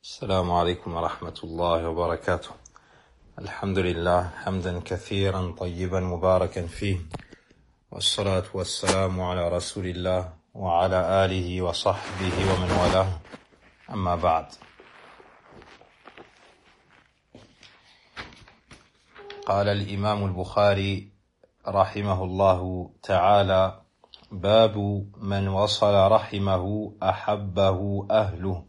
السلام عليكم ورحمة الله وبركاته. الحمد لله حمدا كثيرا طيبا مباركا فيه، والصلاة والسلام على رسول الله وعلى آله وصحبه ومن والاه. أما بعد. قال الإمام البخاري رحمه الله تعالى: باب من وصل رحمه أحبه أهله.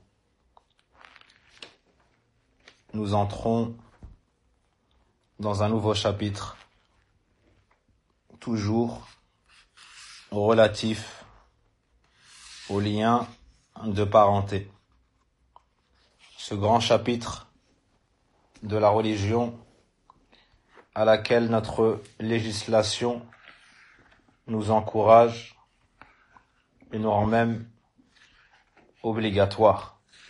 Nous entrons dans un nouveau chapitre, toujours relatif aux liens de parenté. Ce grand chapitre de la religion à laquelle notre législation nous encourage et nous rend même obligatoire.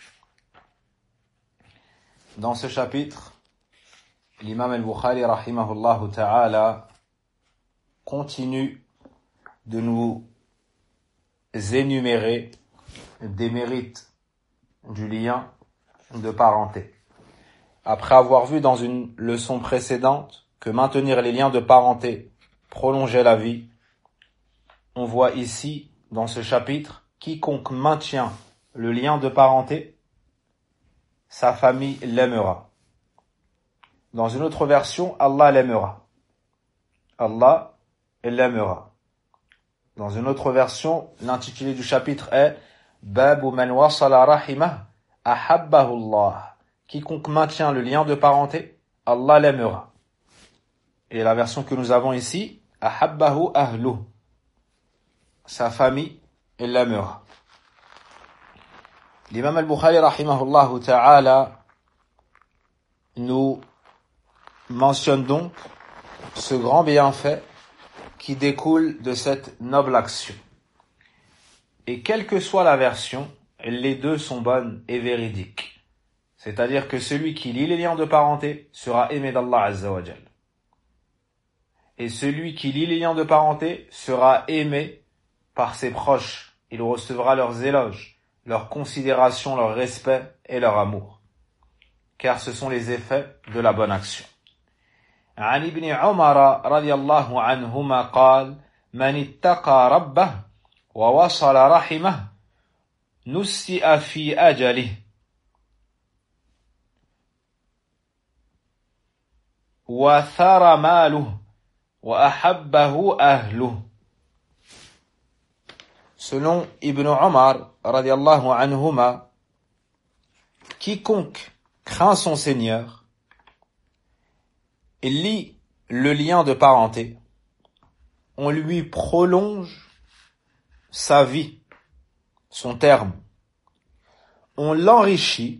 Dans ce chapitre, l'imam al-Bukhari rahimahullah ta'ala continue de nous énumérer des mérites du lien de parenté. Après avoir vu dans une leçon précédente que maintenir les liens de parenté prolongeait la vie, on voit ici, dans ce chapitre, quiconque maintient le lien de parenté, sa famille l'aimera. Dans une autre version, Allah l'aimera. Allah l'aimera. Dans une autre version, l'intitulé du chapitre est Babu man wasala rahimah ahabbahu Allah. Quiconque maintient le lien de parenté, Allah l'aimera. Et la version que nous avons ici, ahabbahu ahluh. Sa famille l'aimera. L'imam al-Bukhari rahimahullah ta'ala nous mentionne donc ce grand bienfait qui découle de cette noble action. Et quelle que soit la version, les deux sont bonnes et véridiques. C'est-à-dire que celui qui lie les liens de parenté sera aimé d'Allah Azza wa Jal. Et celui qui lie les liens de parenté sera aimé par ses proches. Il recevra leurs éloges, leur considération, leur respect et leur amour. Car ce sont les effets de la bonne action. عن ابن عمر رضي الله عنهما قال: من اتقى ربه ووصل رحمه نسئ في أجله وثار ماله وأحبه أهله. Selon Ibn Omar, radiallahu anhuma, quiconque craint son Seigneur et lie le lien de parenté, on lui prolonge sa vie, son terme. On l'enrichit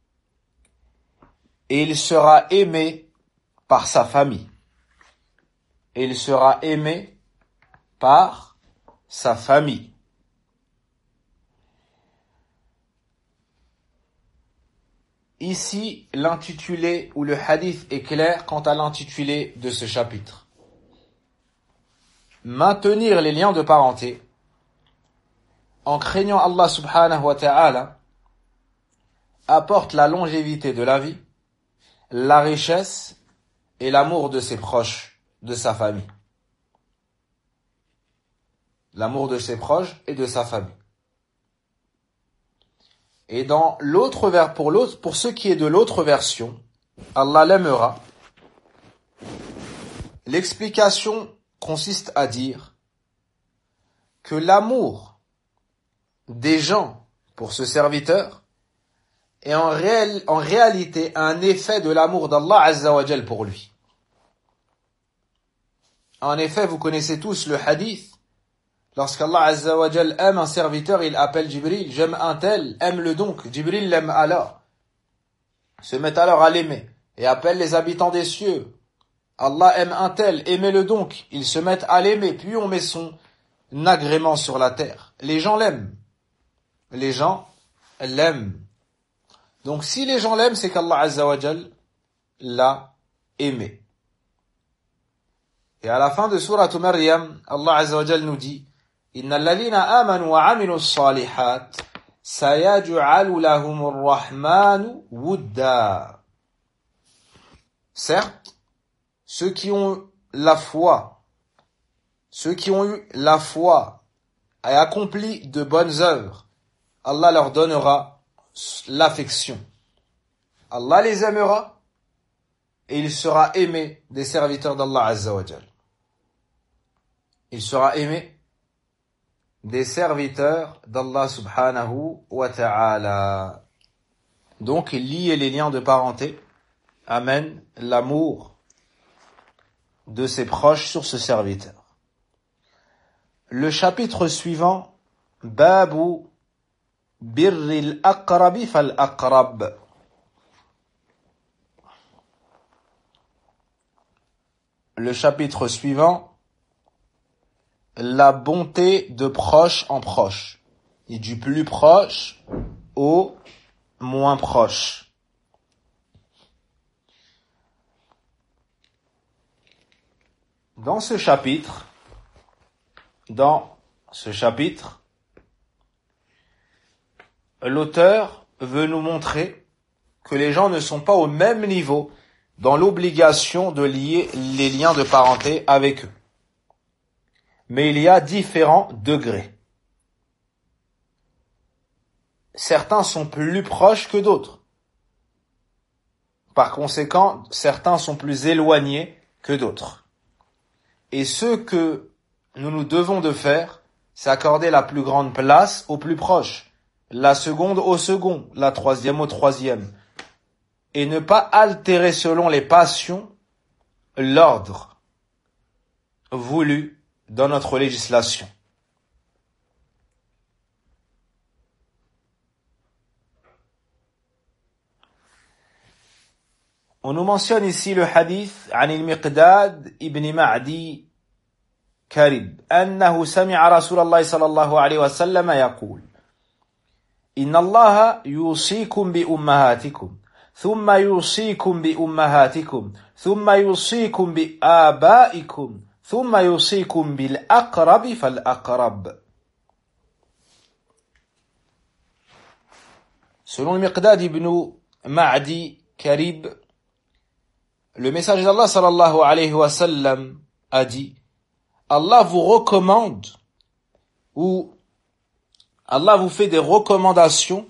et il sera aimé par sa famille. Et il sera aimé par sa famille. Ici, l'intitulé ou le hadith est clair quant à l'intitulé de ce chapitre. Maintenir les liens de parenté en craignant Allah subhanahu wa ta'ala apporte la longévité de la vie, la richesse et l'amour de ses proches, de sa famille. L'amour de ses proches et de sa famille. Et dans pour ce qui est de l'autre version, Allah l'aimera. L'explication consiste à dire que l'amour des gens pour ce serviteur est en réalité un effet de l'amour d'Allah Azza wa Jal pour lui. En effet, vous connaissez tous le hadith. Lorsqu'Allah Azza wa Jal aime un serviteur, il appelle Jibril, j'aime un tel, aime-le donc. Jibril l'aime alors. Se met alors à l'aimer et appelle les habitants des cieux. Allah aime un tel, aimez-le donc. Ils se mettent à l'aimer, puis on met son agrément sur la terre. Les gens l'aiment. Les gens l'aiment. Donc si les gens l'aiment, c'est qu'Allah Azza wa Jal l'a aimé. Et à la fin de sourate Maryam, Allah Azza wa Jal nous dit: Innal ladhina amanu wa amilu s-salihat سَيَجْعَلُ لَهُمُ الرَّحْمَنُ وُدًّا. Certes, ceux qui ont la foi, ceux qui ont eu la foi et accompli de bonnes œuvres, Allah leur donnera l'affection. Allah les aimera et il sera aimé des serviteurs d'Allah Azza wa Jal. Il sera aimé des serviteurs d'Allah subhanahu wa ta'ala. Donc, lier les liens de parenté amène l'amour de ses proches sur ce serviteur. Le chapitre suivant, Babu birril aqrabi fal aqrab. Le chapitre suivant, la bonté de proche en proche, et du plus proche au moins proche. Dans ce chapitre, l'auteur veut nous montrer que les gens ne sont pas au même niveau dans l'obligation de lier les liens de parenté avec eux. Mais il y a différents degrés. Certains sont plus proches que d'autres. Par conséquent, certains sont plus éloignés que d'autres. Et ce que nous devons de faire, c'est accorder la plus grande place aux plus proches, la seconde au second, la troisième au troisième, et ne pas altérer selon les passions l'ordre voulu dans notre législation. On nous mentionne ici le hadith عن المقداد ابن معدي كرب أنه سمع رسول الله صلى الله عليه وسلم يقول إن الله يوصيكم بأمهاتكم ثم يوصيكم بأمهاتكم ثم يوصيكم بآبائكم ثم يوصيكم بالأقرب فالأقرب. Selon le Miqdad ibn Ma'di Karib, le messager d'Allah sallallahu alayhi wa sallam a dit: Allah vous recommande ou Allah vous fait des recommandations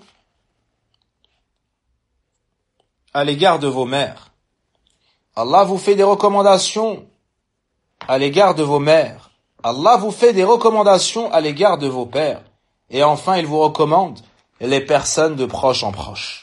à l'égard de vos mères. Allah vous fait des recommandations à l'égard de vos mères. Allah vous fait des recommandations à l'égard de vos pères. Et enfin, il vous recommande les personnes de proche en proche.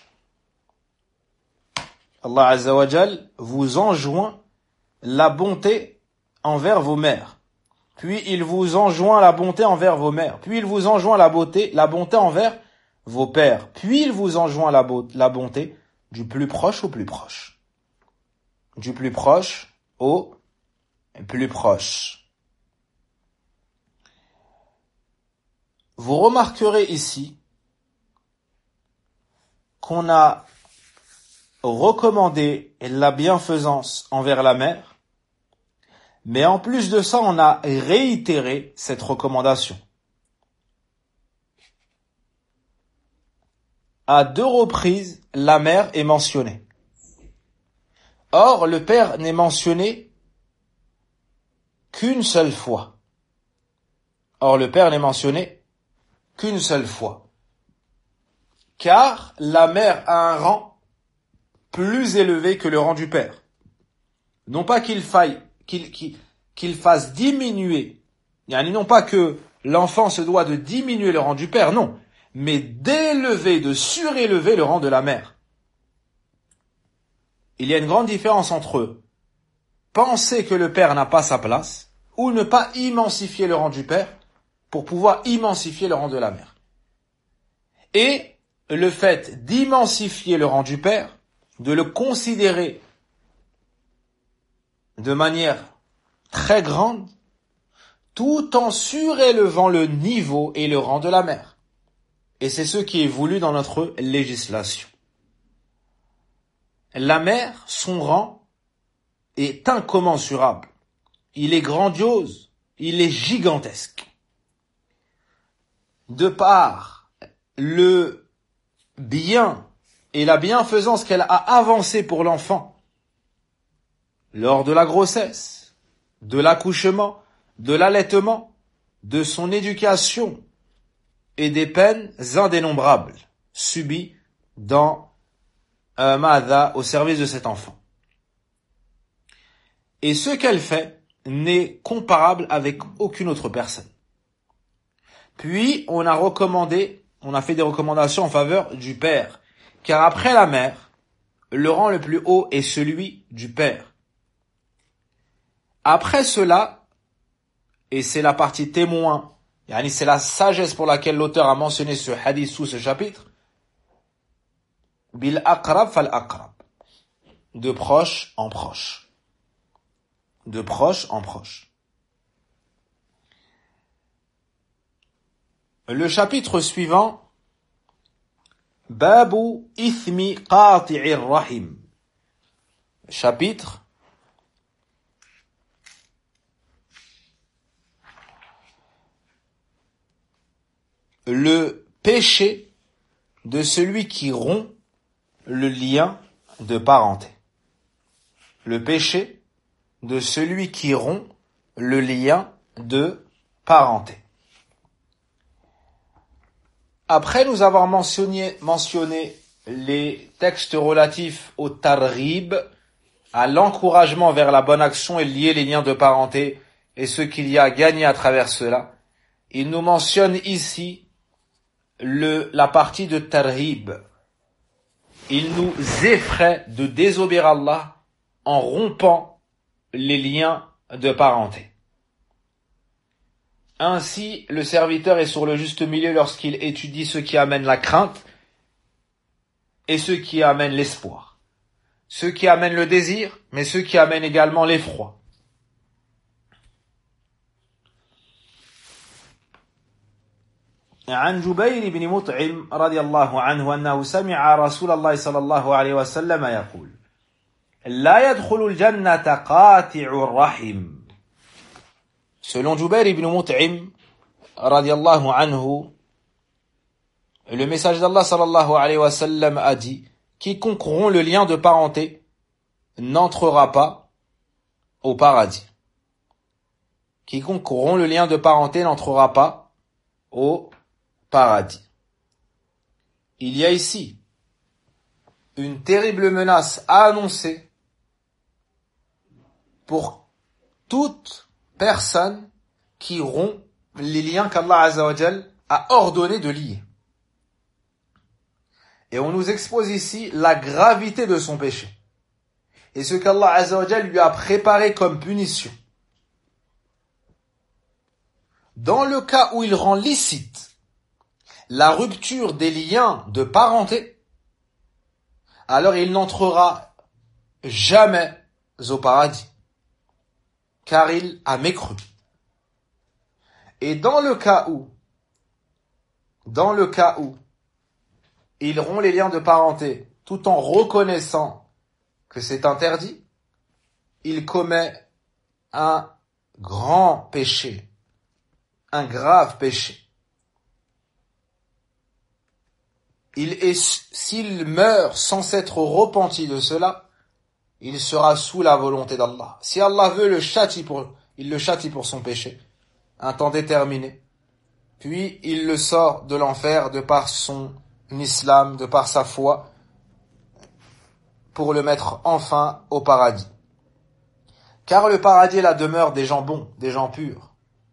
Allah Azza wa Jal vous enjoint la bonté envers vos mères. Puis il vous enjoint la bonté envers vos mères. Puis il vous enjoint la bonté envers vos pères. Puis il vous enjoint la bonté du plus proche au plus proche. Du plus proche au plus proche. Vous remarquerez ici qu'on a recommandé la bienfaisance envers la mère, mais en plus de ça, on a réitéré cette recommandation. À 2 reprises, la mère est mentionnée. Or, le père n'est mentionné qu'une seule fois. Car la mère a un rang plus élevé que le rang du père. Non pas qu'il fasse diminuer, non pas que l'enfant se doit de diminuer le rang du père, non, mais d'élever, de surélever le rang de la mère. Il y a une grande différence entre penser que le père n'a pas sa place ou ne pas immensifier le rang du père pour pouvoir immensifier le rang de la mère. Et le fait d'immensifier le rang du père, de le considérer de manière très grande, tout en surélevant le niveau et le rang de la mère. Et c'est ce qui est voulu dans notre législation. La mère, son rang est incommensurable. Il est grandiose, il est gigantesque. De par le bien et la bienfaisance qu'elle a avancée pour l'enfant lors de la grossesse, de l'accouchement, de l'allaitement, de son éducation et des peines indénombrables subies dans au service de cet enfant. Et ce qu'elle fait n'est comparable avec aucune autre personne. Puis on a fait des recommandations en faveur du père, car après la mère, le rang le plus haut est celui du père. Après cela, et c'est la partie témoin, c'est la sagesse pour laquelle l'auteur a mentionné ce hadith sous ce chapitre, bil aqrab fal aqrab, de proche en proche. De proche en proche. Le chapitre suivant, Babu ithmi qati'ir rahim. Chapitre le péché de celui qui rompt le lien de parenté. Le péché de celui qui rompt le lien de parenté. Après nous avoir mentionné les textes relatifs au targhib, à l'encouragement vers la bonne action et lier les liens de parenté et ce qu'il y a à gagner à travers cela, il nous mentionne ici la partie de targhib. Il nous effraie de désobéir à Allah en rompant les liens de parenté. Ainsi, le serviteur est sur le juste milieu lorsqu'il étudie ce qui amène la crainte et ce qui amène l'espoir. Ce qui amène le désir, mais ce qui amène également l'effroi. عن جبير بن مطعم رضي الله عنه أنه سمع رسول الله صلى الله عليه وسلم يقول لا يدخل الجنة قاطع الرحم. Selon Jubair ibn Mut'im, radiallahu anhu, le message d'Allah sallallahu alayhi wa sallam a dit, quiconque rompt le lien de parenté n'entrera pas au paradis. Quiconque rompt le lien de parenté n'entrera pas au paradis. Il y a ici une terrible menace à annoncer pour toute personne qui rompt les liens qu'Allah Azza wa Jal a ordonné de lier. Et on nous expose ici la gravité de son péché et ce qu'Allah Azza wa Jal lui a préparé comme punition. Dans le cas où il rend licite la rupture des liens de parenté, alors il n'entrera jamais au paradis, car il a mécru. Et dans le cas où il rompt les liens de parenté tout en reconnaissant que c'est interdit, il commet un grand péché, un grave péché. S'il meurt sans s'être repenti de cela, il sera sous la volonté d'Allah. Si Allah veut, il le châtie pour son péché, un temps déterminé. Puis il le sort de l'enfer de par son islam, de par sa foi, pour le mettre enfin au paradis. Car le paradis est la demeure des gens bons, des gens purs.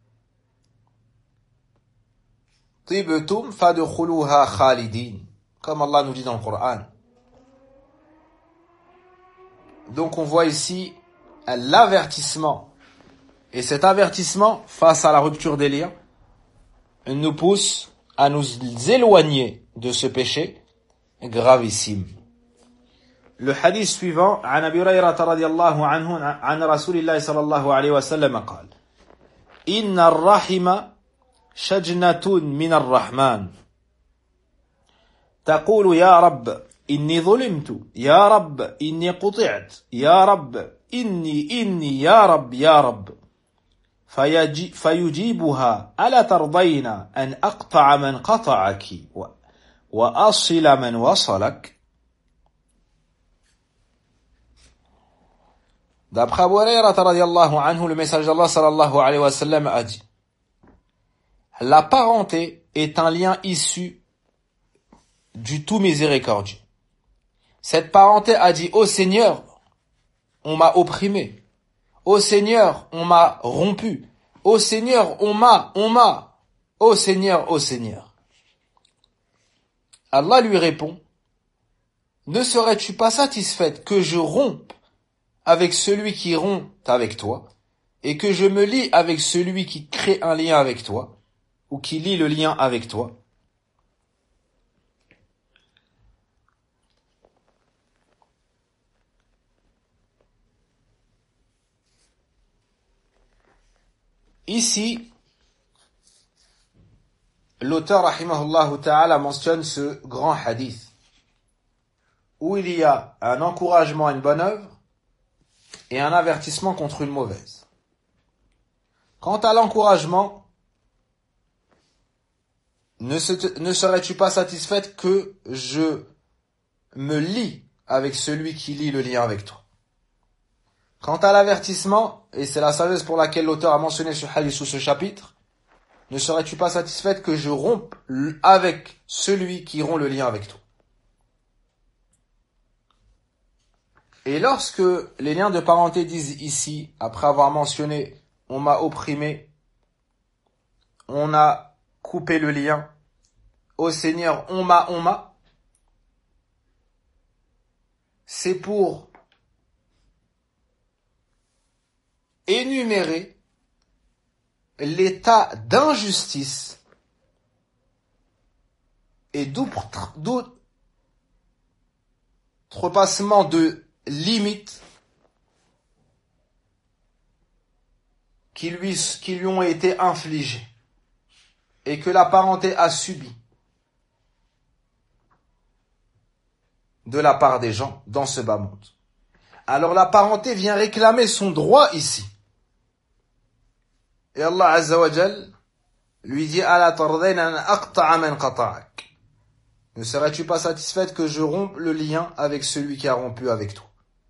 Tibtum fadkhuluha khalidin, comme Allah nous dit dans le Coran. Donc on voit ici l'avertissement. Et cet avertissement, face à la rupture des liens, nous pousse à nous éloigner de ce péché gravissime. Le hadith suivant, عن أبي هريرة رضي الله عنه عن رسول الله صلى الله عليه وسلم قال إن الرحم شجنة من الرحمن تقول يا رب إني ظلمت يا رب إني قطعت يا رب إني يا رب يا رب فيجيبها ألا ترضين أن أقطع من قطعك وأصل من وصلك. D'après Abu Huraira radiyallahu anhu, le message d'Allah sallallahu alayhi wa sallam a dit: la parenté est un lien issu du tout miséricordieux. Cette parenté a dit: ô Seigneur, on m'a opprimé. Ô Seigneur, on m'a rompu. Ô Seigneur, on m'a. Ô Seigneur, ô Seigneur. Allah lui répond: ne serais-tu pas satisfaite que je rompe avec celui qui rompt avec toi, et que je me lie avec celui qui crée un lien avec toi, ou qui lie le lien avec toi? Ici, l'auteur, rahimahullah ta'ala, mentionne ce grand hadith, où il y a un encouragement à une bonne œuvre, et un avertissement contre une mauvaise. Quant à l'encouragement, ne serais-tu pas satisfaite que je me lie avec celui qui lie le lien avec toi? Quant à l'avertissement, et c'est la sagesse pour laquelle l'auteur a mentionné ce hadith sous ce chapitre, ne serais-tu pas satisfaite que je rompe avec celui qui rompt le lien avec toi? Et lorsque les liens de parenté disent ici, après avoir mentionné « on m'a opprimé »,« on a coupé le lien »,« ô Seigneur, on m'a », c'est pour énumérer l'état d'injustice et d'outrepassement de limites qui lui ont été infligées et que la parenté a subi de la part des gens dans ce bas monde. Alors la parenté vient réclamer son droit ici. Et Allah Azza wa Jal lui dit: Ala tardayna an aqta'a man qata'ak. Ne serais-tu pas satisfaite que je rompe le lien avec celui qui a rompu avec toi?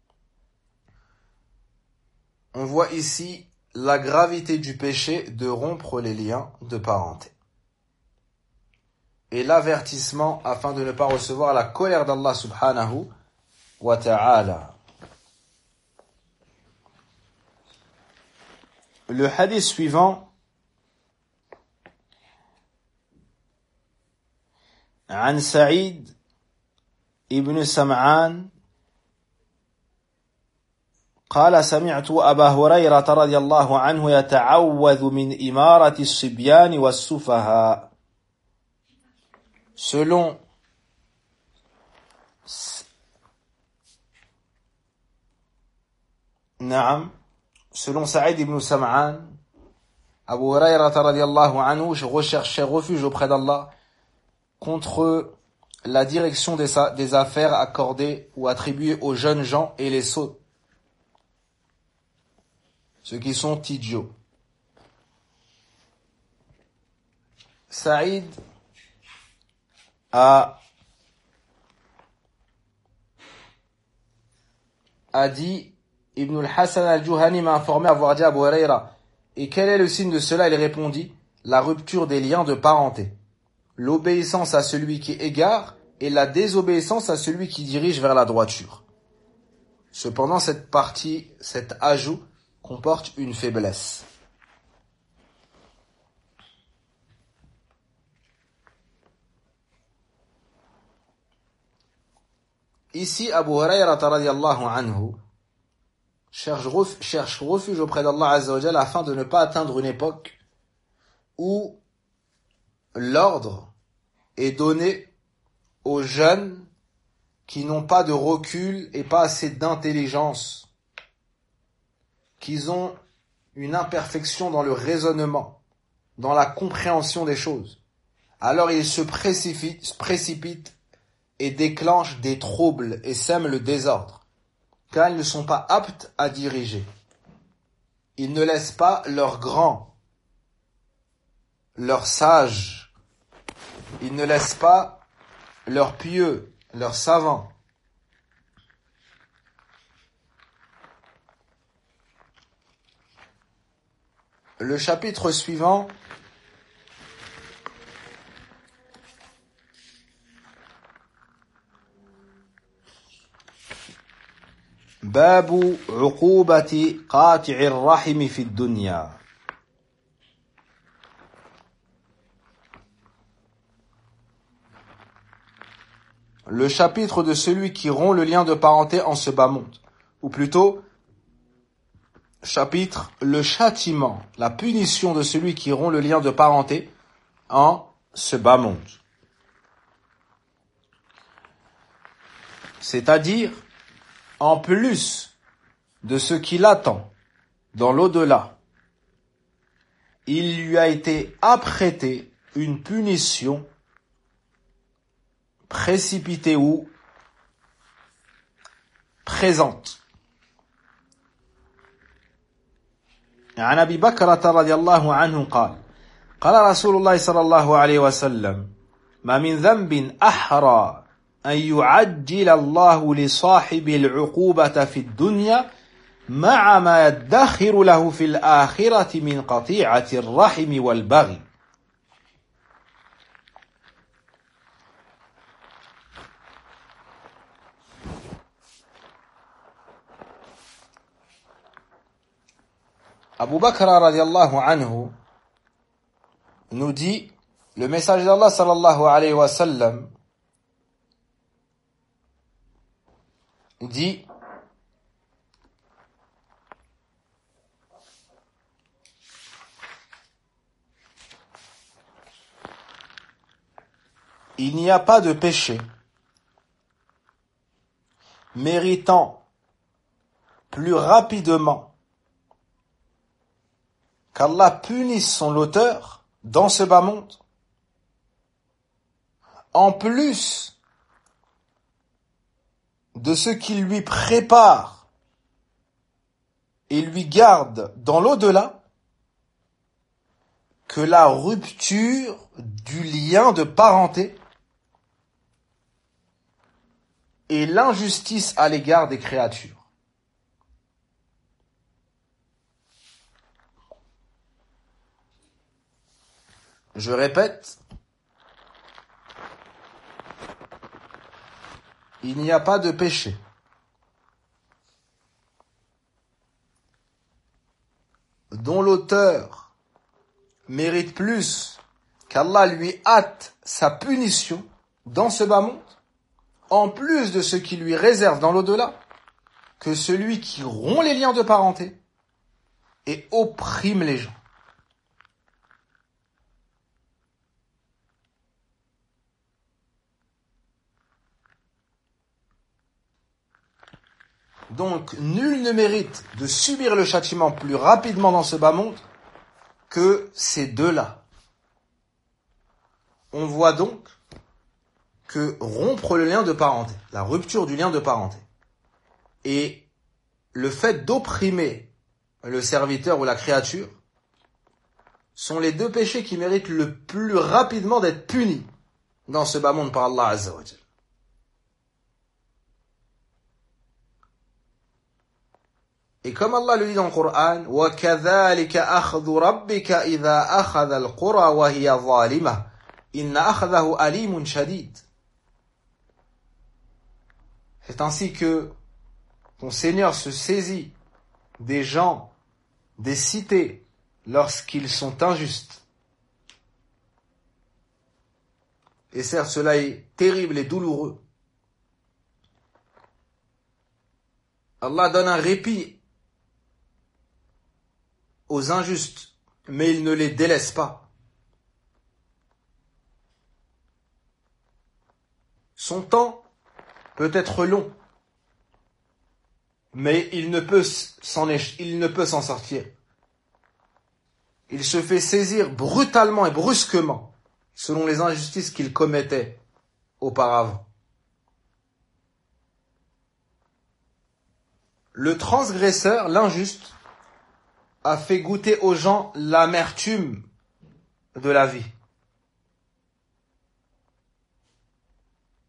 On voit ici la gravité du péché de rompre les liens de parenté. Et l'avertissement afin de ne pas recevoir la colère d'Allah subhanahu wa ta'ala. Le hadith suivant, عن سعيد ابن سمعان قال سمعت أبا هريرة رضي الله عنه يتعوذ من إمارة الصبيان والسفهاء. Selon Saïd ibn Sam'an, Abu Huraira radiyallahu anhu recherchait refuge auprès d'Allah contre la direction des affaires accordées ou attribuées aux jeunes gens et les sots, ceux qui sont idiots. Saïd a dit: Ibn al-Hassan al-Juhani m'a informé avoir dit à Abu Huraira: et quel est le signe de cela? Il répondit: la rupture des liens de parenté, l'obéissance à celui qui égare et la désobéissance à celui qui dirige vers la droiture. Cependant, cette partie, cet ajout, comporte une faiblesse. Ici, Abu Huraira radiyallahu anhu cherche refuge auprès d'Allah Azza wa Jalla afin de ne pas atteindre une époque où l'ordre est donné aux jeunes qui n'ont pas de recul et pas assez d'intelligence, qu'ils ont une imperfection dans le raisonnement, dans la compréhension des choses. Alors ils se précipitent et déclenchent des troubles et sèment le désordre, car ils ne sont pas aptes à diriger. Ils ne laissent pas leurs grands, leurs sages, ils ne laissent pas leurs pieux, leurs savants, le chapitre suivant Babu uqubati qati'ir rahimi fi dunya. Le chapitre de celui qui rompt le lien de parenté en ce bas monde. Ou plutôt, chapitre, le châtiment, la punition de celui qui rompt le lien de parenté en ce bas monde. C'est-à-dire, en plus de ce qui l'attend dans l'au-delà, il lui a été apprêté une punition précipitée ou présente. عن أبي بكرة رضي الله عنه قال قال رسول الله صلى الله عليه وسلم ما من ذنب أحرى أن يعجل الله لصاحب العقوبة في الدنيا مع ما يدخر له في الآخرة من قطيعة الرحم والبغي. Abu Bakr radiallahu anhu nous dit, le messager d'Allah sallallahu alayhi wa sallam dit, il n'y a pas de péché méritant plus rapidement qu'Allah punisse son auteur dans ce bas monde, en plus de ce qu'il lui prépare et lui garde dans l'au-delà, que la rupture du lien de parenté et l'injustice à l'égard des créatures. Je répète, il n'y a pas de péché dont l'auteur mérite plus qu'Allah lui hâte sa punition dans ce bas monde, en plus de ce qu'il lui réserve dans l'au-delà, que celui qui rompt les liens de parenté et opprime les gens. Donc, nul ne mérite de subir le châtiment plus rapidement dans ce bas monde que ces deux-là. On voit donc que rompre le lien de parenté, la rupture du lien de parenté, et le fait d'opprimer le serviteur ou la créature sont les deux péchés qui méritent le plus rapidement d'être punis dans ce bas monde par Allah Azza wa Jalla. Et comme Allah le dit dans le Coran, وَكَذَلِكَ أَخْذُ رَبِّكَ إِذَا أَخَذَ الْقُرَى وَهِيَ ظَالِمَةٌ إِنَّ أَخْذَهُ أَلِيمٌ شَدِيدٌ. C'est ainsi que ton Seigneur se saisit des gens, des cités, lorsqu'ils sont injustes. Et certes, cela est terrible et douloureux. Allah donne un répit aux injustes, mais il ne les délaisse pas. Son temps peut être long, mais il ne peut s'en sortir. Il se fait saisir brutalement et brusquement, selon les injustices qu'il commettait auparavant. Le transgresseur, l'injuste, a fait goûter aux gens l'amertume de la vie.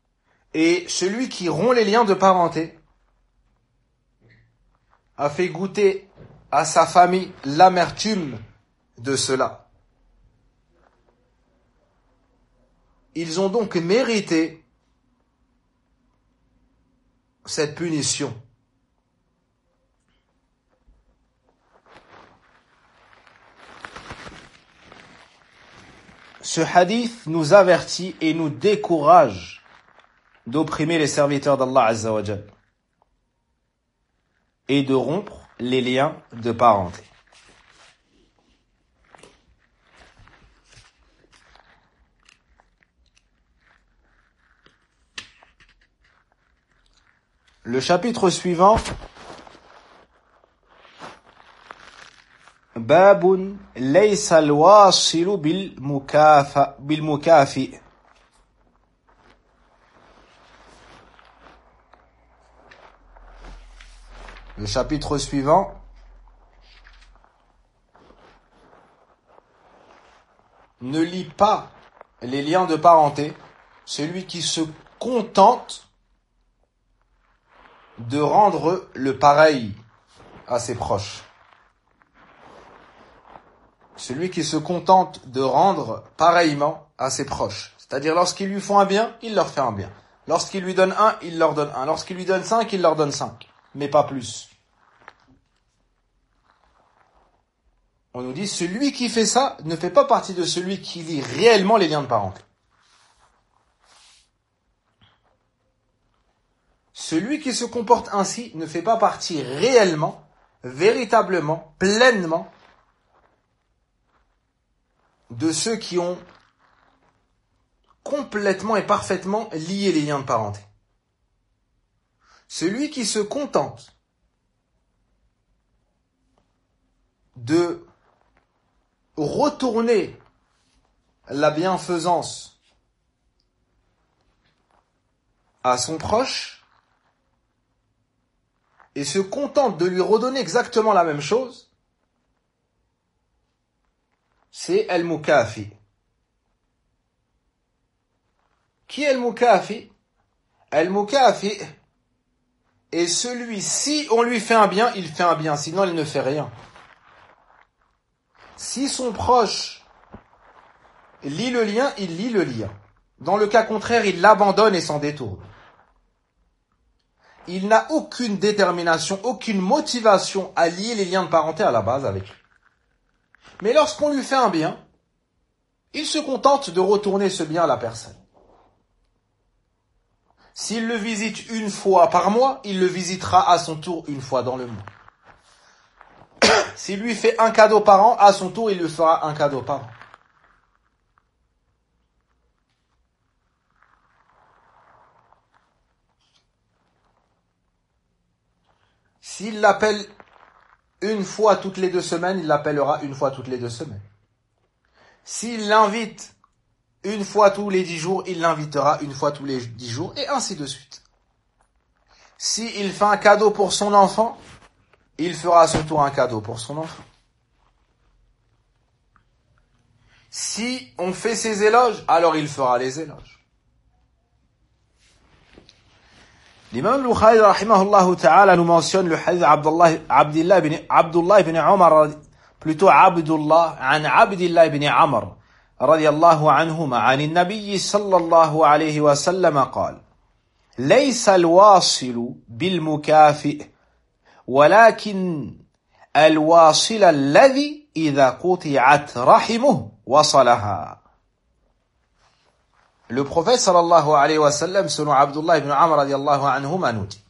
Et celui qui rompt les liens de parenté a fait goûter à sa famille l'amertume de cela. Ils ont donc mérité cette punition. Ce hadith nous avertit et nous décourage d'opprimer les serviteurs d'Allah Azza wa Jal et de rompre les liens de parenté. Le chapitre suivant, Babun laysa al-wasilu bil mukafi. Le chapitre suivant ne lie pas les liens de parenté, celui qui se contente de rendre le pareil à ses proches. Celui qui se contente de rendre pareillement à ses proches. C'est-à-dire lorsqu'ils lui font un bien, il leur fait un bien. Lorsqu'il lui donne un, il leur donne un. Lorsqu'il lui donne 5, il leur donne 5. Mais pas plus. On nous dit, celui qui fait ça ne fait pas partie de celui qui lie réellement les liens de parenté. Celui qui se comporte ainsi ne fait pas partie réellement, véritablement, pleinement de ceux qui ont complètement et parfaitement lié les liens de parenté. Celui qui se contente de retourner la bienfaisance à son proche et se contente de lui redonner exactement la même chose, c'est al-mukafi. Qui est al-mukafi? Al-mukafi est celui, si on lui fait un bien, il fait un bien, sinon il ne fait rien. Si son proche lie le lien, il lie le lien. Dans le cas contraire, il l'abandonne et s'en détourne. Il n'a aucune détermination, aucune motivation à lier les liens de parenté à la base avec lui. Mais lorsqu'on lui fait un bien, il se contente de retourner ce bien à la personne. S'il le visite une fois par mois, il le visitera à son tour une fois dans le mois. S'il lui fait un cadeau par an, à son tour, il lui fera un cadeau par an. S'il l'appelle une fois toutes les 2 semaines, il l'appellera une fois toutes les 2 semaines. S'il l'invite une fois tous les 10 jours, il l'invitera une fois tous les 10 jours, et ainsi de suite. S'il fait un cadeau pour son enfant, il fera à son tour un cadeau pour son enfant. Si on fait ses éloges, alors il fera les éloges. L'imam al-Bukhari rahimahullah ta'ala nous mentionne le hadith Abdullah ibn Umar, plutôt Abdullah, an Abdullah ibn Amr رضي الله عنهما عن النبي صلى الله عليه وسلم قال ليس الواصل بالمكافئ ولكن الواصل الذي إذا قطعت رحمه وصلها. Le prophète sallallahu alayhi wa sallam, selon Abdullah ibn Amr radiyallahu anhuma, nous dit: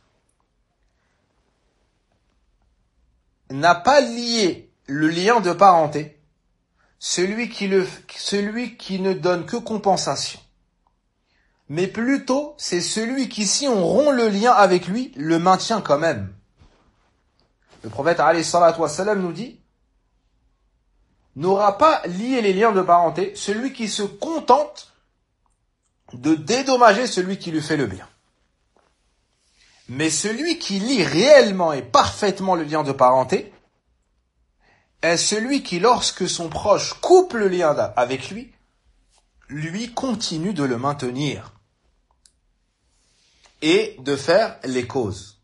n'a pas lié le lien de parenté celui qui ne donne que compensation, mais plutôt c'est celui qui, si on rompt le lien avec lui, le maintient quand même. Le prophète alayhi salatu wa sallam nous dit: n'aura pas lié les liens de parenté celui qui se contente de dédommager celui qui lui fait le bien. Mais celui qui lie réellement et parfaitement le lien de parenté est celui qui, lorsque son proche coupe le lien avec lui, lui continue de le maintenir. et de faire les causes.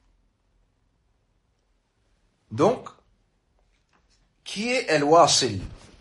Donc, qui est al-wasil?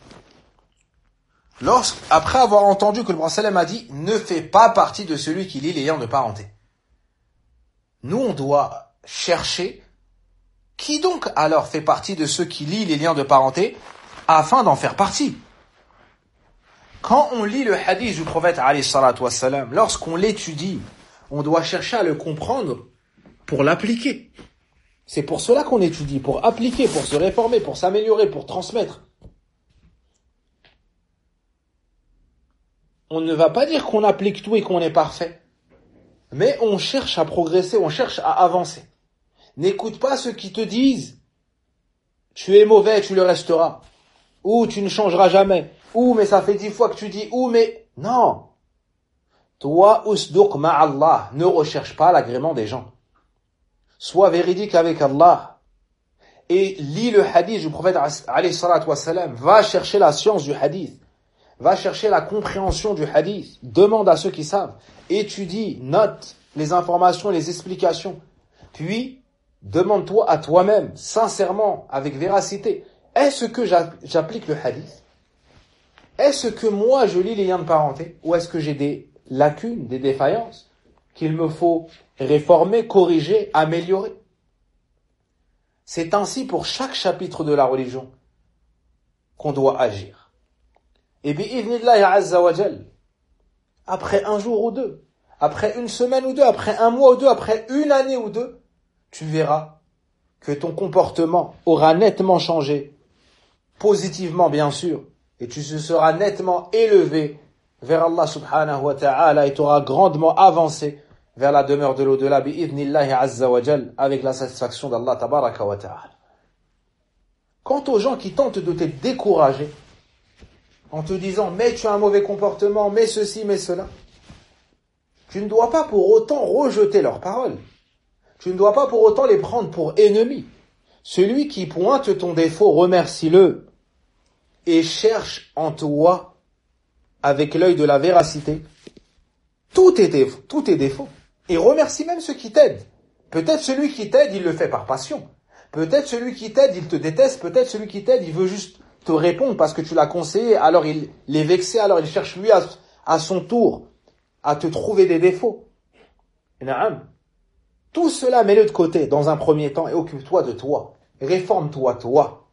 Après avoir entendu que le prophète a dit, ne fais pas partie de celui qui lie les liens de parenté. Nous, on doit chercher qui donc alors fait partie de ceux qui lient les liens de parenté afin d'en faire partie. Quand on lit le hadith du prophète alayhi salatu wassalam, lorsqu'on l'étudie, on doit chercher à le comprendre pour l'appliquer. C'est pour cela qu'on étudie, pour appliquer, pour se réformer, pour s'améliorer, pour transmettre. On ne va pas dire qu'on applique tout et qu'on est parfait. Mais on cherche à progresser, on cherche à avancer. N'écoute pas ceux qui te disent « Tu es mauvais, tu le resteras » ou « Tu ne changeras jamais » ou « Mais ça fait 10 fois que tu dis » ou « Mais... » Non. Toi, usduq ma'Allah, ne recherche pas l'agrément des gens. Sois véridique avec Allah et lis le hadith du prophète alayhi salatu wassalam. Va chercher la science du hadith. Va chercher la compréhension du hadith. Demande à ceux qui savent. Étudie, note les informations, les explications. Puis, demande-toi à toi-même, sincèrement, avec véracité, est-ce que j'applique le hadith? Est-ce que moi je lis les liens de parenté? Ou est-ce que j'ai des lacunes, des défaillances qu'il me faut réformer, corriger, améliorer? C'est ainsi pour chaque chapitre de la religion qu'on doit agir. Et bi'idhnillahi azza wa jal, après un jour ou deux, après une semaine ou deux, après un mois ou deux, après une année ou deux, tu verras que ton comportement aura nettement changé, positivement bien sûr, et tu te seras nettement élevé vers Allah subhanahu wa ta'ala et tu auras grandement avancé vers la demeure de l'au-delà, bi'idhnillahi azza wa jal, avec la satisfaction d'Allah tabaraka wa ta'ala. Quant aux gens qui tentent de te décourager, en te disant, mais tu as un mauvais comportement, mais ceci, mais cela, tu ne dois pas pour autant rejeter leurs paroles. Tu ne dois pas pour autant les prendre pour ennemis. Celui qui pointe ton défaut, remercie-le et cherche en toi, avec l'œil de la véracité, tous tes défauts. Et remercie même ceux qui t'aident. Peut-être celui qui t'aide, il le fait par passion. Peut-être celui qui t'aide, il te déteste. Peut-être celui qui t'aide, il veut juste te répondre parce que tu l'as conseillé, alors il est vexé, alors il cherche lui à son tour à te trouver des défauts. Na'am. Tout cela, mets-le de côté dans un premier temps et occupe-toi de toi. Réforme-toi, toi.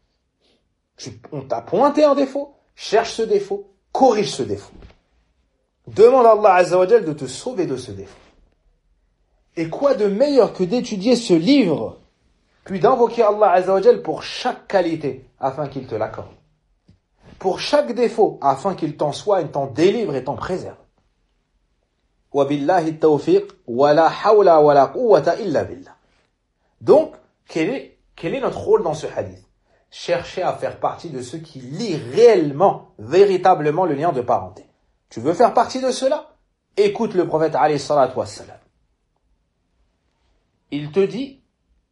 On t'a pointé un défaut, cherche ce défaut, corrige ce défaut. Demande à Allah Azza wa Jal de te sauver de ce défaut. Et quoi de meilleur que d'étudier ce livre, puis d'invoquer Allah Azza wa Jal pour chaque qualité, afin qu'il te l'accorde. Pour chaque défaut, afin qu'il t'en soigne, t'en délivre et t'en préserve. Wa billahi tawfiq, wa la hawla wa la quwwata illa billah. Donc, quel est notre rôle dans ce hadith? Chercher à faire partie de ceux qui lient réellement, véritablement le lien de parenté. Tu veux faire partie de cela? Écoute le prophète alayhi salatu wassalam. Il te dit,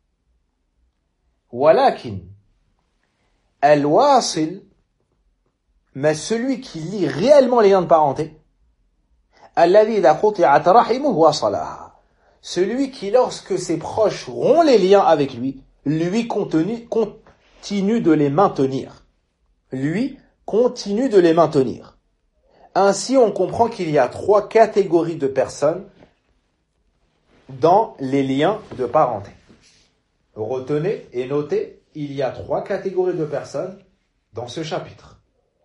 walakin al-wasil, mais celui qui lie réellement les liens de parenté, alladhi idha quti'at rahimuhu wasalaha, celui qui lorsque ses proches rompent les liens avec lui continue de les maintenir. Lui continue de les maintenir. Ainsi, on comprend qu'il y a 3 catégories de personnes dans les liens de parenté. Retenez et notez, il y a 3 catégories de personnes dans ce chapitre.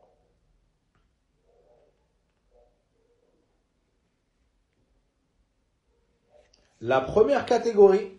La première catégorie,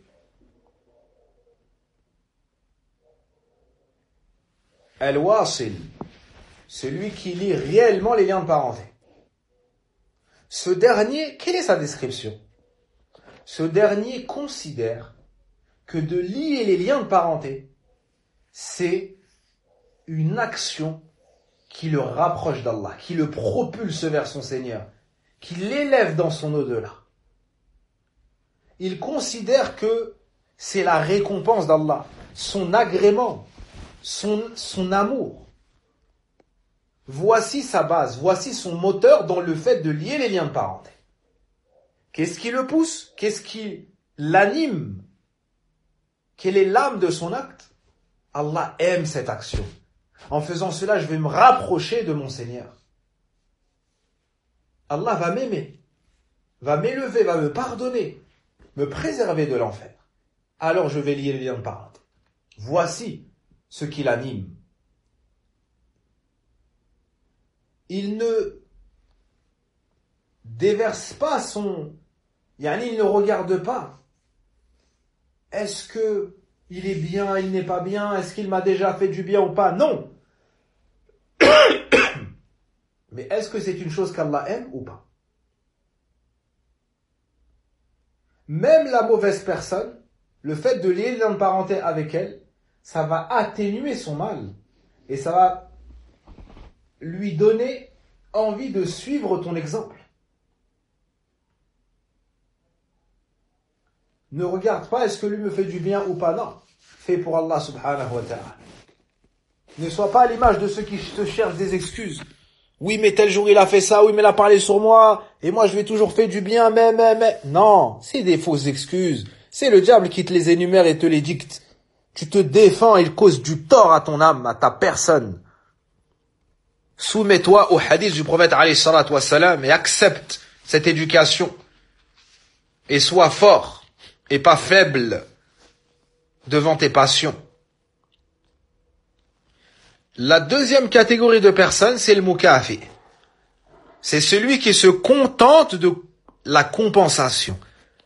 al-wasil, celui qui lie réellement les liens de parenté. Ce dernier, quelle est sa description? Ce dernier considère que de lier les liens de parenté, c'est une action qui le rapproche d'Allah, qui le propulse vers son Seigneur, qui l'élève dans son au-delà. Il considère que c'est la récompense d'Allah, son agrément, son amour. Voici sa base, voici son moteur dans le fait de lier les liens de parenté. Qu'est-ce qui le pousse? Qu'est-ce qui l'anime? Quelle est l'âme de son acte? Allah aime cette action. En faisant cela, je vais me rapprocher de mon Seigneur. Allah va m'aimer, va m'élever, va me pardonner, me préserver de l'enfer. Alors je vais lier les liens de parenté. Voici ce qui l'anime. Il ne déverse pas il ne regarde pas. Est-ce que il est bien, il n'est pas bien, est-ce qu'il m'a déjà fait du bien ou pas? Non. Mais est-ce que c'est une chose qu'Allah aime ou pas? Même la mauvaise personne, le fait de lier les liens de parenté avec elle, ça va atténuer son mal. Et ça va lui donner envie de suivre ton exemple. Ne regarde pas est-ce que lui me fait du bien ou pas, non. Fais pour Allah subhanahu wa ta'ala. Ne sois pas à l'image de ceux qui te cherchent des excuses. Oui, mais tel jour il a fait ça, oui, mais il a parlé sur moi, et moi je lui ai toujours fait du bien, mais. Non, c'est des fausses excuses. C'est le diable qui te les énumère et te les dicte. Tu te défends, il cause du tort à ton âme, à ta personne. Soumets-toi au hadith du prophète alayhi salatu wassalam et accepte cette éducation. Et sois fort et pas faible devant tes passions. La deuxième catégorie de personnes, c'est le mukafi. C'est celui qui se contente de la compensation.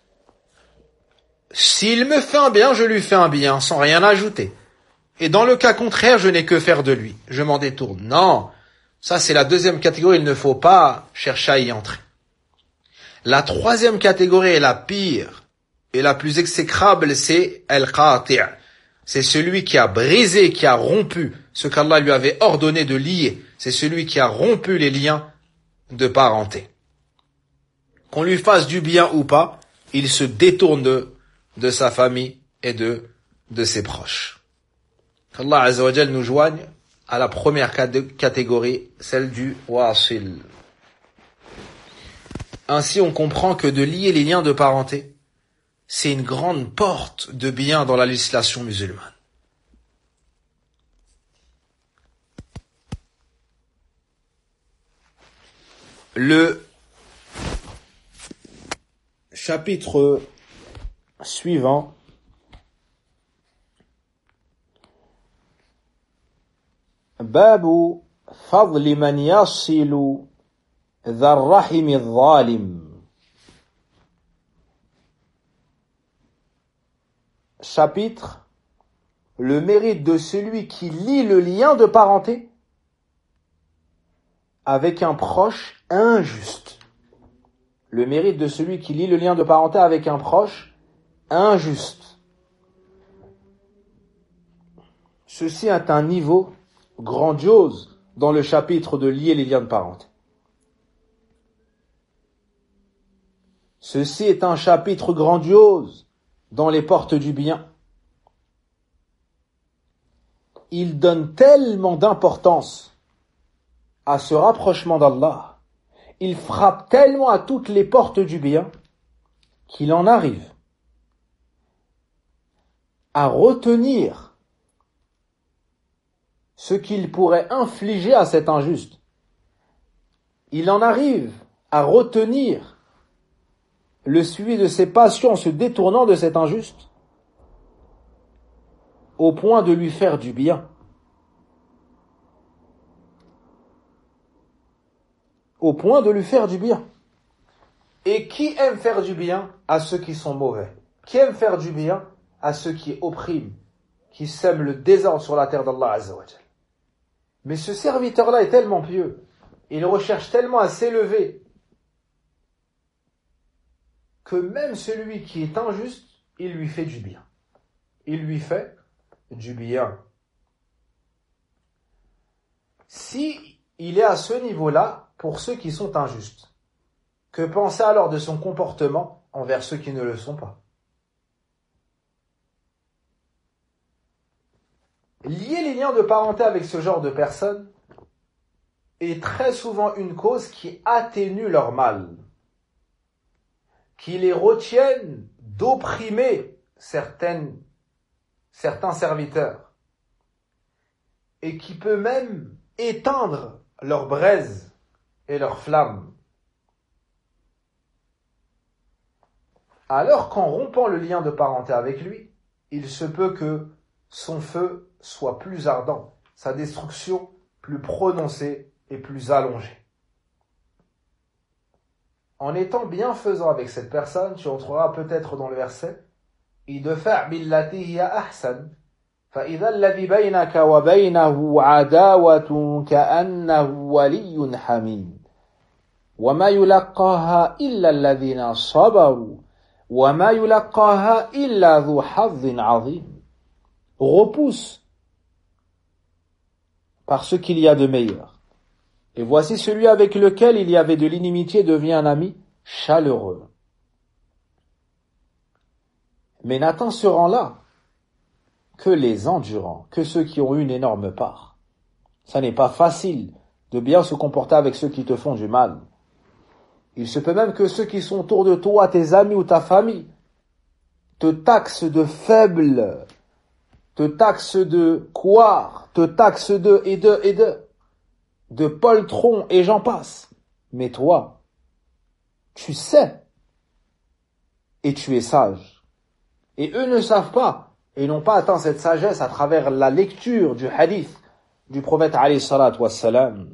S'il me fait un bien, je lui fais un bien, sans rien ajouter. Et dans le cas contraire, je n'ai que faire de lui. Je m'en détourne. Non, ça c'est la deuxième catégorie, il ne faut pas chercher à y entrer. La troisième catégorie est la pire et la plus exécrable, c'est al-qati'. C'est celui qui a brisé, qui a rompu ce qu'Allah lui avait ordonné de lier. C'est celui qui a rompu les liens de parenté. Qu'on lui fasse du bien ou pas, il se détourne de sa famille et de ses proches. Qu'Allah Azza wa Jal nous joigne à la première catégorie, celle du wasil. Ainsi, on comprend que de lier les liens de parenté, c'est une grande porte de bien dans la législation musulmane. Le chapitre suivant Babu fadli man yasilu dha ar-rahim adh-dhalim. Chapitre le mérite de celui qui lie le lien de parenté avec un proche injuste. Le mérite de celui qui lie le lien de parenté avec un proche injuste. Ceci est un niveau grandiose dans le chapitre de lier les liens de parenté. Ceci est un chapitre grandiose dans les portes du bien. Il donne tellement d'importance à ce rapprochement d'Allah. Il frappe tellement à toutes les portes du bien qu'il en arrive à retenir ce qu'il pourrait infliger à cet injuste. Il en arrive à retenir le suivi de ses passions en se détournant de cet injuste au point de lui faire du bien. Au point de lui faire du bien. Et qui aime faire du bien à ceux qui sont mauvais? Qui aime faire du bien à ceux qui oppriment, qui sèment le désordre sur la terre d'Allah Azza wa Jal? Mais ce serviteur-là est tellement pieux, il recherche tellement à s'élever, que même celui qui est injuste, il lui fait du bien. Il lui fait du bien. Si il est à ce niveau-là, pour ceux qui sont injustes, que penser alors de son comportement envers ceux qui ne le sont pas? Lier les liens de parenté avec ce genre de personnes est très souvent une cause qui atténue leur mal. qui les retiennent d'opprimer certains serviteurs et qui peut même éteindre leurs braises et leurs flammes. Alors qu'en rompant le lien de parenté avec lui, il se peut que son feu soit plus ardent, sa destruction plus prononcée et plus allongée. En étant bienfaisant avec cette personne, tu entreras peut-être dans le verset « idfa' billati hiya ahsan » فإذا الذي بينك وبينه عداوة كأنه ولي حميم وما يلقاها إلا الذين صبروا وما يلقاها إلا ذو حظ عظيم. Repousse par ce qu'il y a de meilleur. Et voici celui avec lequel il y avait de l'inimitié devient un ami chaleureux. Mais n'atteint ce rang-là que les endurants, que ceux qui ont une énorme part. Ça n'est pas facile de bien se comporter avec ceux qui te font du mal. Il se peut même que ceux qui sont autour de toi, tes amis ou ta famille, te taxent de faible, te taxent de couard, te taxent de poltron et j'en passe. Mais toi, tu sais et tu es sage. Et eux ne savent pas et n'ont pas atteint cette sagesse à travers la lecture du hadith du prophète alayhi salatu wassalam.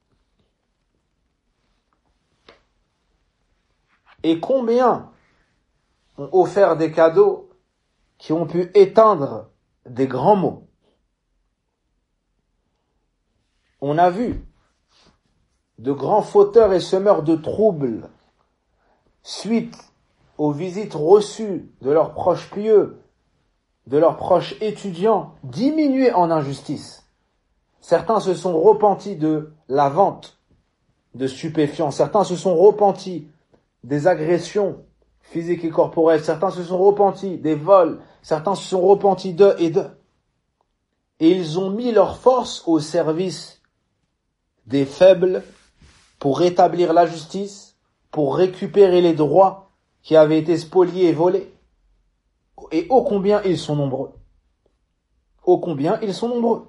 Et combien ont offert des cadeaux qui ont pu éteindre des grands maux. On a vu de grands fauteurs et semeurs de troubles suite aux visites reçues de leurs proches pieux, de leurs proches étudiants, diminuer en injustice. Certains se sont repentis de la vente de stupéfiants, certains se sont repentis des agressions physiques et corporelles, certains se sont repentis des vols, certains se sont repentis d'eux et d'eux. Et ils ont mis leur force au service des faibles pour rétablir la justice, pour récupérer les droits qui avaient été spoliés et volés. Et ô combien ils sont nombreux. Ô combien ils sont nombreux.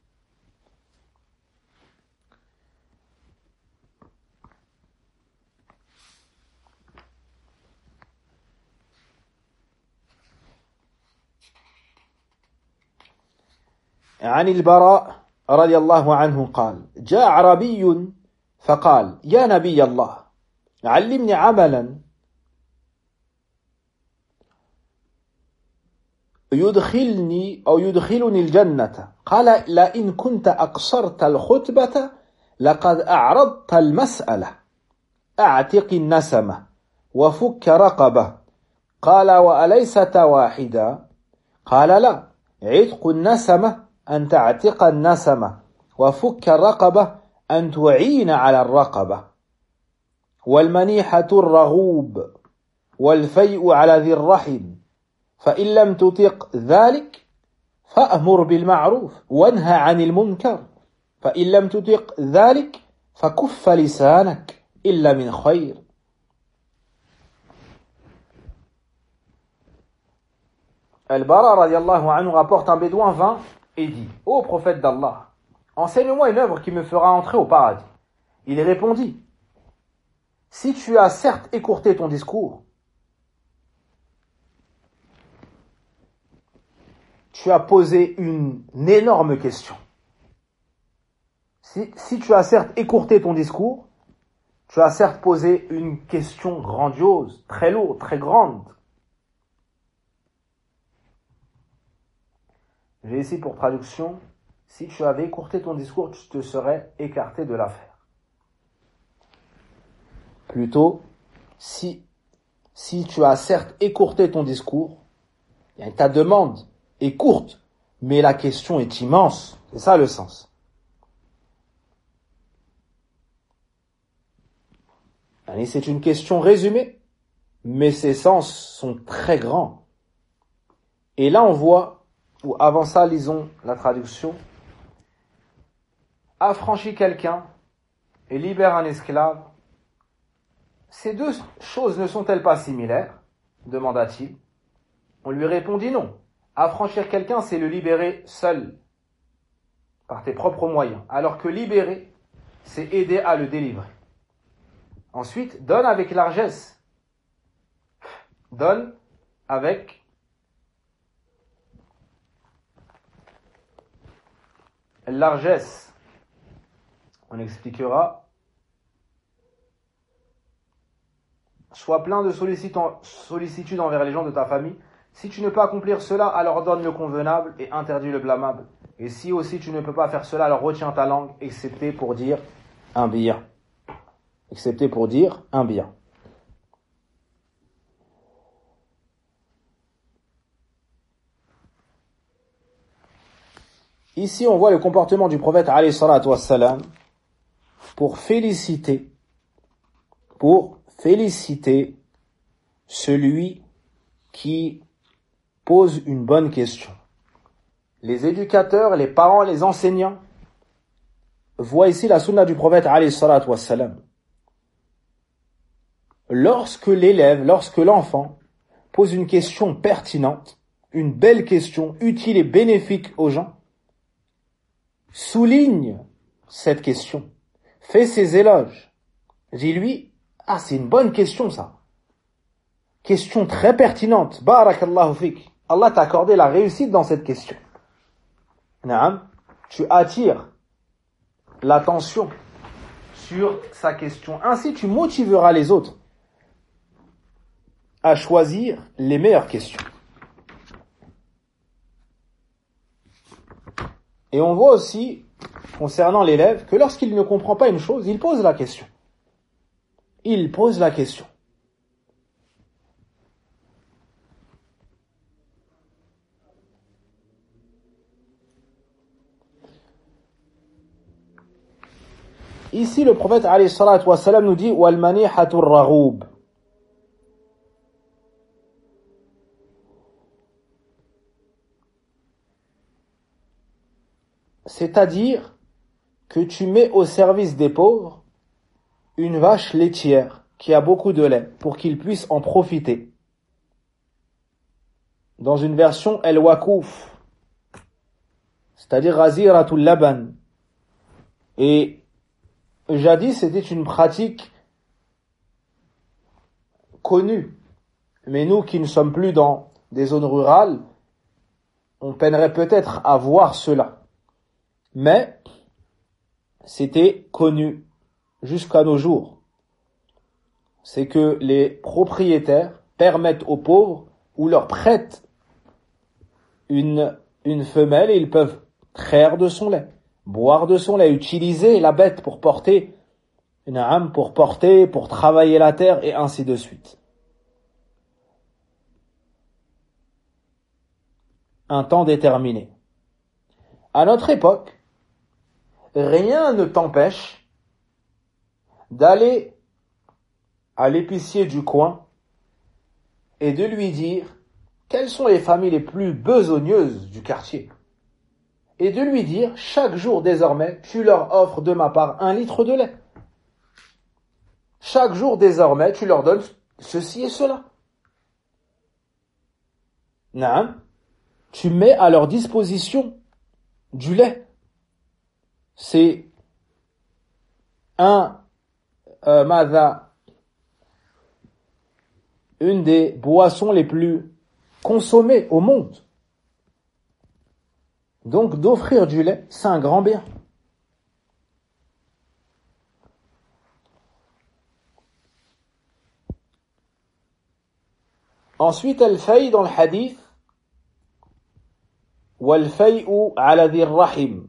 عن البراء رضي الله عنه قال جاء عربي فقال يا نبي الله علمني عملا يدخلني الجنة قال لئن كنت أقصرت الخطبة لقد أعرضت المسألة أعتق النسمة وفك رقبة قال وأليست واحدا قال لا عتق النسمة أن تعتق النسمة وفك الرقبة أن تعين على الرقبة والمنيحة الرغوب والفيء على ذي الرحم فإن لم تطق ذلك فأمر بالمعروف وانهى عن المنكر فإن لم تطق ذلك فكف لسانك إلا من خير. Al-Bara radiallahu anhu rapporte un bédouin vint et dit « Ô prophète d'Allah, enseigne-moi une œuvre qui me fera entrer au paradis. » Il répondit « Si tu as certes écourté ton discours, tu as posé une énorme question. Si tu as certes écourté ton discours, tu as certes posé une question grandiose, très lourde, très grande. J'ai ici pour traduction, si tu avais écourté ton discours, tu te serais écarté de l'affaire. Plutôt, si tu as certes écourté ton discours, ta demande est courte, mais la question est immense. C'est ça le sens. C'est une question résumée, mais ses sens sont très grands. Et là, on voit, ou avant ça, lisons la traduction. Affranchis quelqu'un et libère un esclave. ces deux choses ne sont-elles pas similaires? Demanda-t-il. On lui répondit non. Affranchir quelqu'un, c'est le libérer seul, par tes propres moyens, alors que libérer, c'est aider à le délivrer. Ensuite, donne avec largesse. Donne avec largesse. On expliquera. Sois plein de sollicitude envers les gens de ta famille. Si tu ne peux accomplir cela, alors donne le convenable et interdis le blâmable. Et si aussi tu ne peux pas faire cela, alors retiens ta langue, excepté pour dire un bien. Excepté pour dire un bien. Ici, on voit le comportement du prophète alayhi salatu wassalam pour féliciter celui qui pose une bonne question. Les éducateurs, les parents, les enseignants voient ici la sunna du prophète alayhi salatu wassalam. Lorsque l'enfant pose une question pertinente, une belle question, utile et bénéfique aux gens, souligne cette question, fait ses éloges, dis-lui, c'est une bonne question ça. Question très pertinente. Barakallahu fik. Allah t'a accordé la réussite dans cette question. Naam, tu attires l'attention sur sa question. Ainsi, tu motiveras les autres à choisir les meilleures questions. Et on voit aussi, concernant l'élève, que lorsqu'il ne comprend pas une chose, il pose la question. Il pose la question. Ici, le prophète alayhi salatu wassalam nous dit wal manihatu ar-raghub. C'est-à-dire que tu mets au service des pauvres une vache laitière qui a beaucoup de lait pour qu'ils puissent en profiter. Dans une version el-wakuf, c'est-à-dire raziratul laban. Et jadis, c'était une pratique connue. Mais nous qui ne sommes plus dans des zones rurales, on peinerait peut-être à voir cela. Mais c'était connu jusqu'à nos jours. C'est que les propriétaires permettent aux pauvres ou leur prêtent une femelle et ils peuvent traire de son lait, boire de son lait, utiliser la bête pour porter une âme, pour travailler la terre et ainsi de suite. Un temps déterminé. À notre époque, rien ne t'empêche d'aller à l'épicier du coin et de lui dire quelles sont les familles les plus besogneuses du quartier. Et de lui dire, chaque jour désormais, tu leur offres de ma part 1 litre de lait. Chaque jour désormais, tu leur donnes ceci et cela. Naam, tu mets à leur disposition du lait. C'est une des boissons les plus consommées au monde. Donc d'offrir du lait, c'est un grand bien. Ensuite, al-fay dans le hadith, wal-fay'u ala dhir rahim.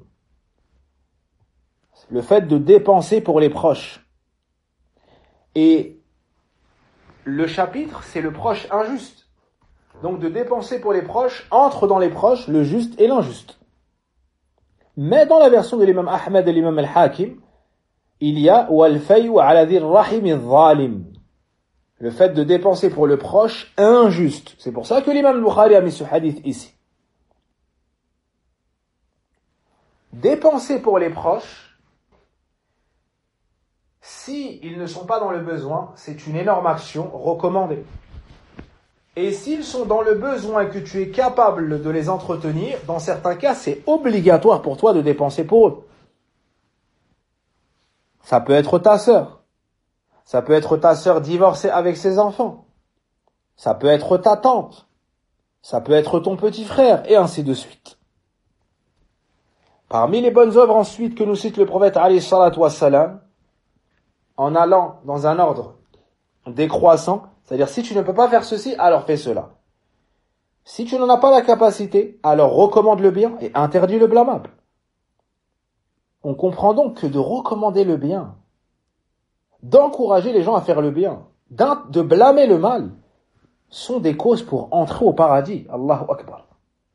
Le fait de dépenser pour les proches. Et le chapitre, c'est le proche injuste. Donc de dépenser pour les proches, entre dans les proches le juste et l'injuste. Mais dans la version de l'imam Ahmed et l'imam al-Hakim, il y a wal-fay'u ala dhir rahim adh-dhalim. Le fait de dépenser pour le proche injuste. C'est pour ça que l'imam al-Bukhari a mis ce hadith ici. Dépenser pour les proches, Si ils ne sont pas dans le besoin, c'est une énorme action recommandée. Et s'ils sont dans le besoin et que tu es capable de les entretenir, dans certains cas, c'est obligatoire pour toi de dépenser pour eux. Ça peut être ta sœur. Ça peut être ta sœur divorcée avec ses enfants. Ça peut être ta tante. Ça peut être ton petit frère, et ainsi de suite. Parmi les bonnes œuvres ensuite que nous cite le prophète alayhi salatu wassalam, en allant dans un ordre décroissant, c'est-à-dire si tu ne peux pas faire ceci, alors fais cela. Si tu n'en as pas la capacité, alors recommande le bien et interdis le blâmable. On comprend donc que de recommander le bien, d'encourager les gens à faire le bien, de blâmer le mal, sont des causes pour entrer au paradis. Allahu Akbar.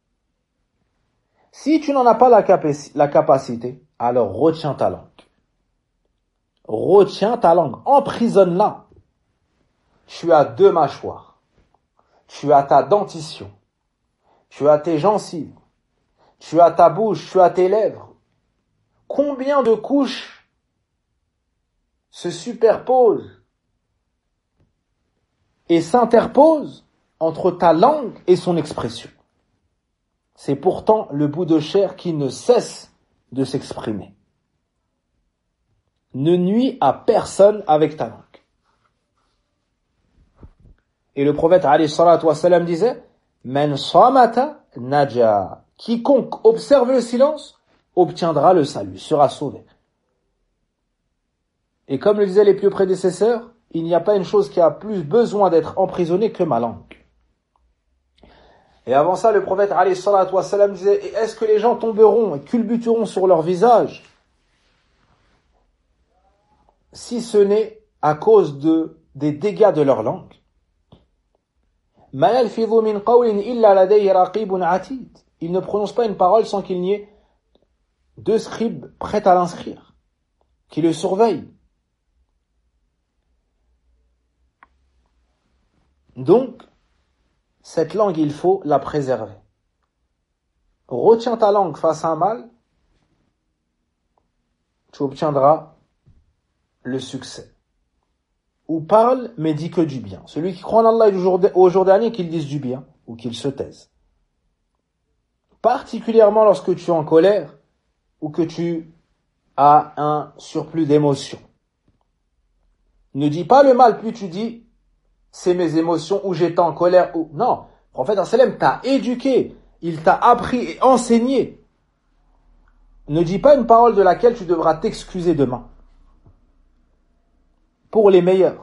Si tu n'en as pas la capacité, alors retiens ta langue. Retiens ta langue, emprisonne-la. Tu as 2 mâchoires, tu as ta dentition, tu as tes gencives, tu as ta bouche, tu as tes lèvres. Combien de couches se superposent et s'interposent entre ta langue et son expression? C'est pourtant le bout de chair qui ne cesse de s'exprimer. Ne nuis à personne avec ta langue. Et le prophète alayhi salatu wassalam disait, Man samata naja. Quiconque observe le silence obtiendra le salut, sera sauvé. Et comme le disaient les plus prédécesseurs, il n'y a pas une chose qui a plus besoin d'être emprisonnée que ma langue. Et avant ça, le prophète alayhi salatu wassalam disait, est-ce que les gens tomberont et culbuteront sur leur visage si ce n'est à cause des dégâts de leur langue? Il ne prononce pas une parole sans qu'il n'y ait 2 scribes prêts à l'inscrire, qui le surveillent. Donc, cette langue, il faut la préserver. Retiens ta langue face à un mal, tu obtiendras le succès. Ou parle, mais dis que du bien. Celui qui croit en Allah et au jour dernier, qu'il dise du bien, ou qu'il se taise. Particulièrement lorsque tu es en colère, ou que tu as un surplus d'émotions. Ne dis pas le mal, plus tu dis, c'est mes émotions, ou j'étais en colère, ou... Non, le prophète sallam t'a éduqué, il t'a appris et enseigné. Ne dis pas une parole de laquelle tu devras t'excuser demain. Pour les meilleurs.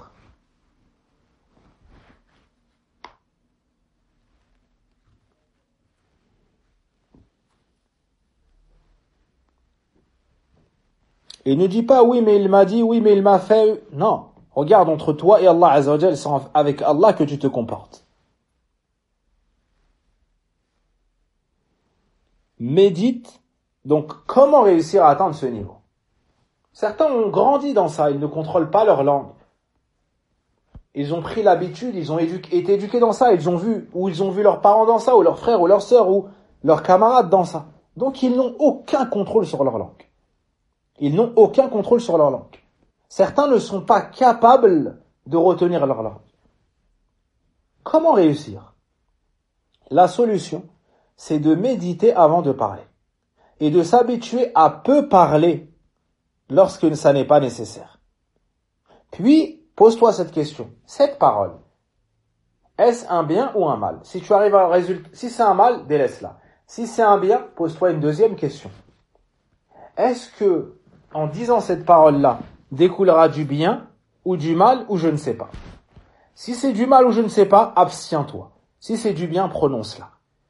Et ne dis pas oui mais il m'a dit, oui mais il m'a fait. Non, regarde entre toi et Allah Azza wa Jal, c'est avec Allah que tu te comportes. Médite, donc comment réussir à atteindre ce niveau? Certains ont grandi dans ça, ils ne contrôlent pas leur langue. Ils ont pris l'habitude, ils ont été éduqués dans ça, ils ont vu leurs parents dans ça, ou leurs frères, ou leurs sœurs, ou leurs camarades dans ça. Donc ils n'ont aucun contrôle sur leur langue. Ils n'ont aucun contrôle sur leur langue. Certains ne sont pas capables de retenir leur langue. Comment réussir? La solution, c'est de méditer avant de parler. Et de s'habituer à peu parler lorsque ça n'est pas nécessaire. Puis, pose-toi cette question. Cette parole, est-ce un bien ou un mal? Si tu arrives à un résultat, si c'est un mal, délaisse-la. Si c'est un bien, pose-toi une deuxième question. Est-ce que, en disant cette parole-là, découlera du bien ou du mal ou je ne sais pas? Si c'est du mal ou je ne sais pas, abstiens-toi. Si c'est du bien, prononce-la.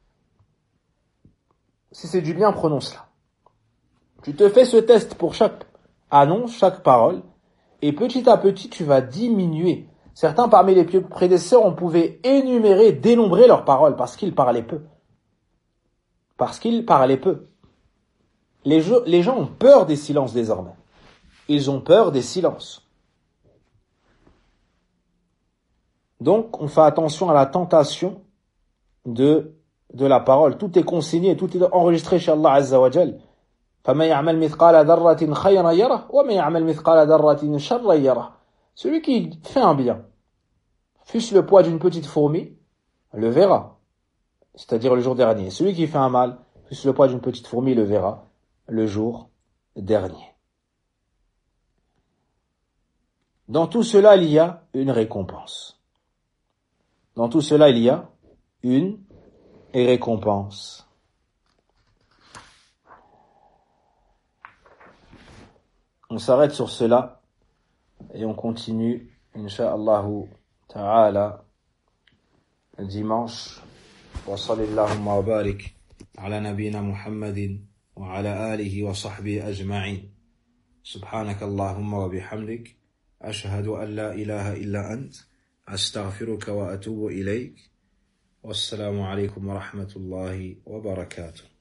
Si c'est du bien, prononce-la. Tu te fais ce test pour chaque annonce, chaque parole, et petit à petit, tu vas diminuer. Certains parmi les prédécesseurs, on pouvait énumérer, dénombrer leurs paroles parce qu'ils parlaient peu. Parce qu'ils parlaient peu. Les gens ont peur des silences désormais. Ils ont peur des silences. Donc, on fait attention à la tentation de la parole. Tout est consigné, tout est enregistré chez Allah Azza wa Jal فَمَنْ يَعْمَلْ مِثْقَالَ ذَرَّةٍ خَيْرًا يَرَهُ وَمَنْ يَعْمَلْ مِثْقَالَ ذَرَّةٍ شَرًّا يَرَهُ. Celui qui fait un bien, fût-ce le poids d'une petite fourmi, le verra, c'est-à-dire le jour dernier. Celui qui fait un mal, fût-ce le poids d'une petite fourmi, le verra le jour dernier. Dans tout cela, il y a une récompense. Dans tout cela, il y a une récompense. On s'arrête sur cela et on continue, incha'Allahu ta'ala, dimanche. Wa sallallahu wa barik ala nabina Muhammadin wa ala alihi wa sahbihi ajma'in. Subhanakallahumma wa bihamdik. أشهد أن لا إله إلا أنت أستغفرك وأتوب إليك والسلام عليكم ورحمة الله وبركاته.